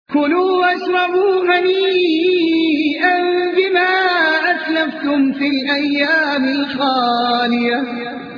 كلوا واشربوا هنيئا بما أسلفتم في الأيام الخالية.